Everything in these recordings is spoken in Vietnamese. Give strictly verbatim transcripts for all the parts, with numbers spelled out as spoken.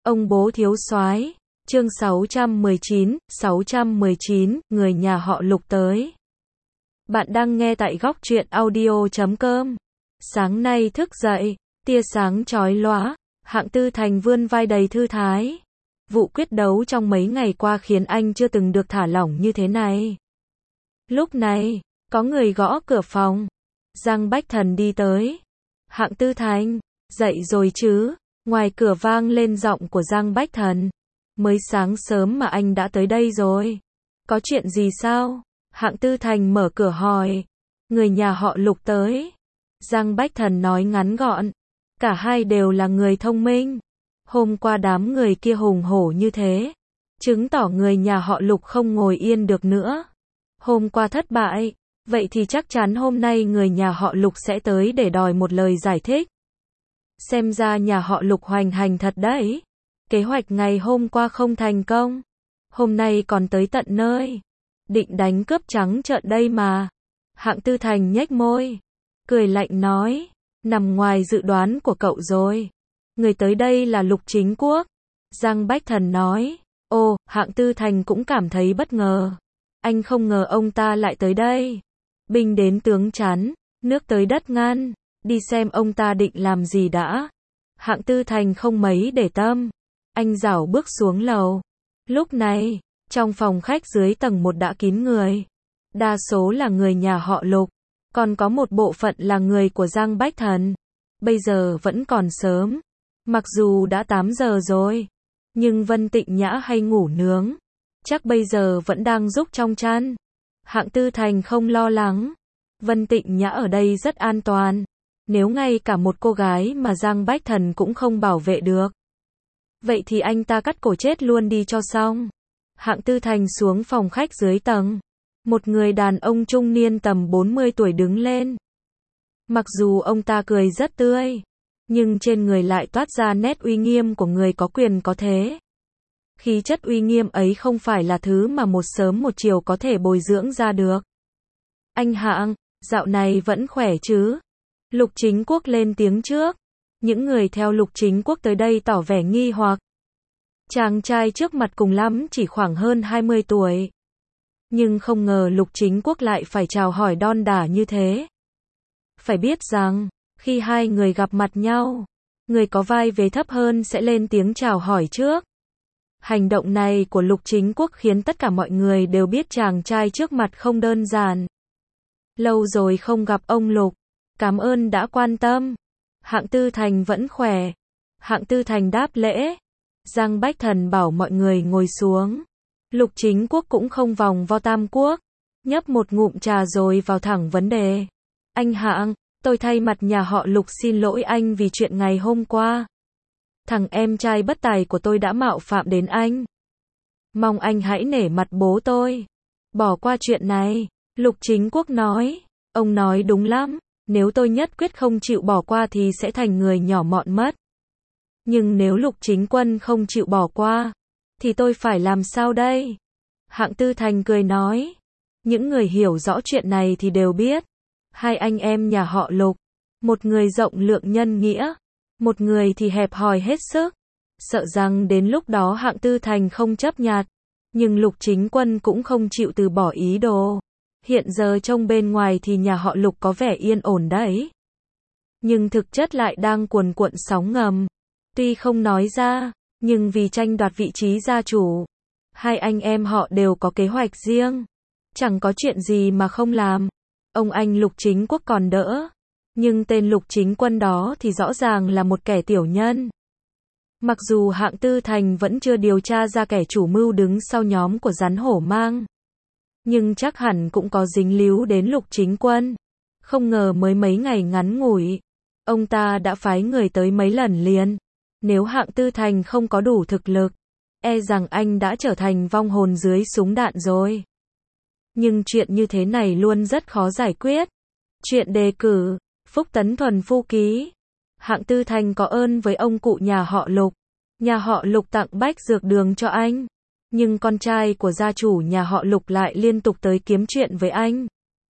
Ông bố thiếu soái, chương sáu trăm mười chín, sáu trăm mười chín, người nhà họ Lục tới. Bạn đang nghe tại góc truyện audio chấm com. Sáng nay thức dậy, tia sáng chói lóa, Hạng Tư Thành vươn vai đầy thư thái. Vụ quyết đấu trong mấy ngày qua khiến anh chưa từng được thả lỏng như thế này. Lúc này, có người gõ cửa phòng. Giang Bách Thần đi tới. Hạng Tư Thành, dậy rồi chứ? Ngoài cửa vang lên giọng của Giang Bách Thần. Mới sáng sớm mà anh đã tới đây rồi. Có chuyện gì sao? Hạng Tư Thành mở cửa hỏi. Người nhà họ Lục tới. Giang Bách Thần nói ngắn gọn. Cả hai đều là người thông minh. Hôm qua đám người kia hùng hổ như thế, chứng tỏ người nhà họ Lục không ngồi yên được nữa. Hôm qua thất bại, vậy thì chắc chắn hôm nay người nhà họ Lục sẽ tới để đòi một lời giải thích. Xem ra nhà họ Lục hoành hành thật đấy. Kế hoạch ngày hôm qua không thành công, hôm nay còn tới tận nơi. Định đánh cướp trắng trợn đây mà. Hạng Tư Thành nhếch môi, cười lạnh nói, nằm ngoài dự đoán của cậu rồi. Người tới đây là Lục Chính Quốc. Giang Bách Thần nói. Ồ, Hạng Tư Thành cũng cảm thấy bất ngờ. Anh không ngờ ông ta lại tới đây. Binh đến tướng chắn, nước tới đất ngăn. Đi xem ông ta định làm gì đã. Hạng Tư Thành không mấy để tâm. Anh rảo bước xuống lầu. Lúc này, trong phòng khách dưới tầng một đã kín người. Đa số là người nhà họ Lục. Còn có một bộ phận là người của Giang Bách Thần. Bây giờ vẫn còn sớm. Mặc dù đã tám giờ rồi, nhưng Vân Tịnh Nhã hay ngủ nướng, chắc bây giờ vẫn đang rúc trong chăn. Hạng Tư Thành không lo lắng. Vân Tịnh Nhã ở đây rất an toàn. Nếu ngay cả một cô gái mà Giang Bách Thần cũng không bảo vệ được, vậy thì anh ta cắt cổ chết luôn đi cho xong. Hạng Tư Thành xuống phòng khách dưới tầng. Một người đàn ông trung niên tầm bốn mươi tuổi đứng lên. Mặc dù ông ta cười rất tươi, nhưng trên người lại toát ra nét uy nghiêm của người có quyền có thế. Khí chất uy nghiêm ấy không phải là thứ mà một sớm một chiều có thể bồi dưỡng ra được. Anh Hạng, dạo này vẫn khỏe chứ? Lục Chính Quốc lên tiếng trước. Những người theo Lục Chính Quốc tới đây tỏ vẻ nghi hoặc. Chàng trai trước mặt cùng lắm chỉ khoảng hơn hai mươi tuổi. Nhưng không ngờ Lục Chính Quốc lại phải chào hỏi đon đả như thế. Phải biết rằng, khi hai người gặp mặt nhau, người có vai vế thấp hơn sẽ lên tiếng chào hỏi trước. Hành động này của Lục Chính Quốc khiến tất cả mọi người đều biết chàng trai trước mặt không đơn giản. Lâu rồi không gặp ông Lục, cảm ơn đã quan tâm. Hạng Tư Thành vẫn khỏe. Hạng Tư Thành đáp lễ. Giang Bách Thần bảo mọi người ngồi xuống. Lục Chính Quốc cũng không vòng vo tam quốc, nhấp một ngụm trà rồi vào thẳng vấn đề. Anh Hạng, tôi thay mặt nhà họ Lục xin lỗi anh vì chuyện ngày hôm qua. Thằng em trai bất tài của tôi đã mạo phạm đến anh. Mong anh hãy nể mặt bố tôi. Bỏ qua chuyện này. Lục Chính Quốc nói. Ông nói đúng lắm. Nếu tôi nhất quyết không chịu bỏ qua thì sẽ thành người nhỏ mọn mất. Nhưng nếu Lục Chính Quân không chịu bỏ qua, thì tôi phải làm sao đây? Hạng Tư Thành cười nói. Những người hiểu rõ chuyện này thì đều biết. Hai anh em nhà họ Lục, một người rộng lượng nhân nghĩa, một người thì hẹp hòi hết sức. Sợ rằng đến lúc đó Hạng Tư Thành không chấp nhặt, nhưng Lục Chính Quân cũng không chịu từ bỏ ý đồ. Hiện giờ trông bên ngoài thì nhà họ Lục có vẻ yên ổn đấy, nhưng thực chất lại đang cuồn cuộn sóng ngầm. Tuy không nói ra, nhưng vì tranh đoạt vị trí gia chủ, hai anh em họ đều có kế hoạch riêng. Chẳng có chuyện gì mà không làm. Ông anh Lục Chính Quốc còn đỡ, nhưng tên Lục Chính Quân đó thì rõ ràng là một kẻ tiểu nhân. Mặc dù Hạng Tư Thành vẫn chưa điều tra ra kẻ chủ mưu đứng sau nhóm của rắn hổ mang, nhưng chắc hẳn cũng có dính líu đến Lục Chính Quân. Không ngờ mới mấy ngày ngắn ngủi, ông ta đã phái người tới mấy lần liền. Nếu Hạng Tư Thành không có đủ thực lực, e rằng anh đã trở thành vong hồn dưới súng đạn rồi. Nhưng chuyện như thế này luôn rất khó giải quyết. Chuyện đề cử, Phúc Tấn Thuần Phu Ký. Hạng Tư Thành có ơn với ông cụ nhà họ Lục. Nhà họ Lục tặng bách dược đường cho anh. Nhưng con trai của gia chủ nhà họ Lục lại liên tục tới kiếm chuyện với anh.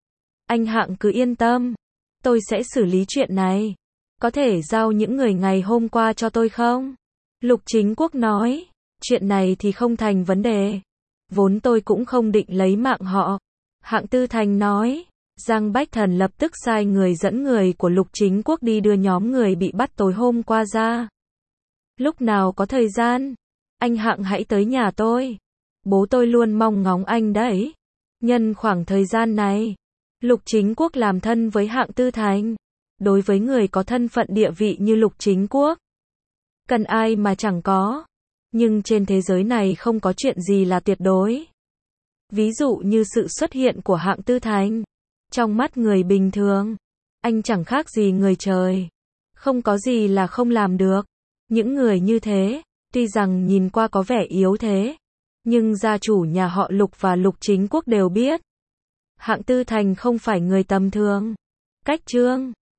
Anh Hạng cứ yên tâm. Tôi sẽ xử lý chuyện này. Có thể giao những người ngày hôm qua cho tôi không? Lục Chính Quốc nói, chuyện này thì không thành vấn đề. Vốn tôi cũng không định lấy mạng họ. Hạng Tư Thành nói. Giang Bách Thần lập tức sai người dẫn người của Lục Chính Quốc đi đưa nhóm người bị bắt tối hôm qua ra. Lúc nào có thời gian, anh Hạng hãy tới nhà tôi. Bố tôi luôn mong ngóng anh đấy. Nhân khoảng thời gian này, Lục Chính Quốc làm thân với Hạng Tư Thành. Đối với người có thân phận địa vị như Lục Chính Quốc, cần ai mà chẳng có. Nhưng trên thế giới này không có chuyện gì là tuyệt đối. Ví dụ như sự xuất hiện của Hạng Tư Thành. Trong mắt người bình thường, anh chẳng khác gì người trời. Không có gì là không làm được. Những người như thế, tuy rằng nhìn qua có vẻ yếu thế, nhưng gia chủ nhà họ Lục và Lục Chính Quốc đều biết. Hạng Tư Thành không phải người tầm thường. Cách Trương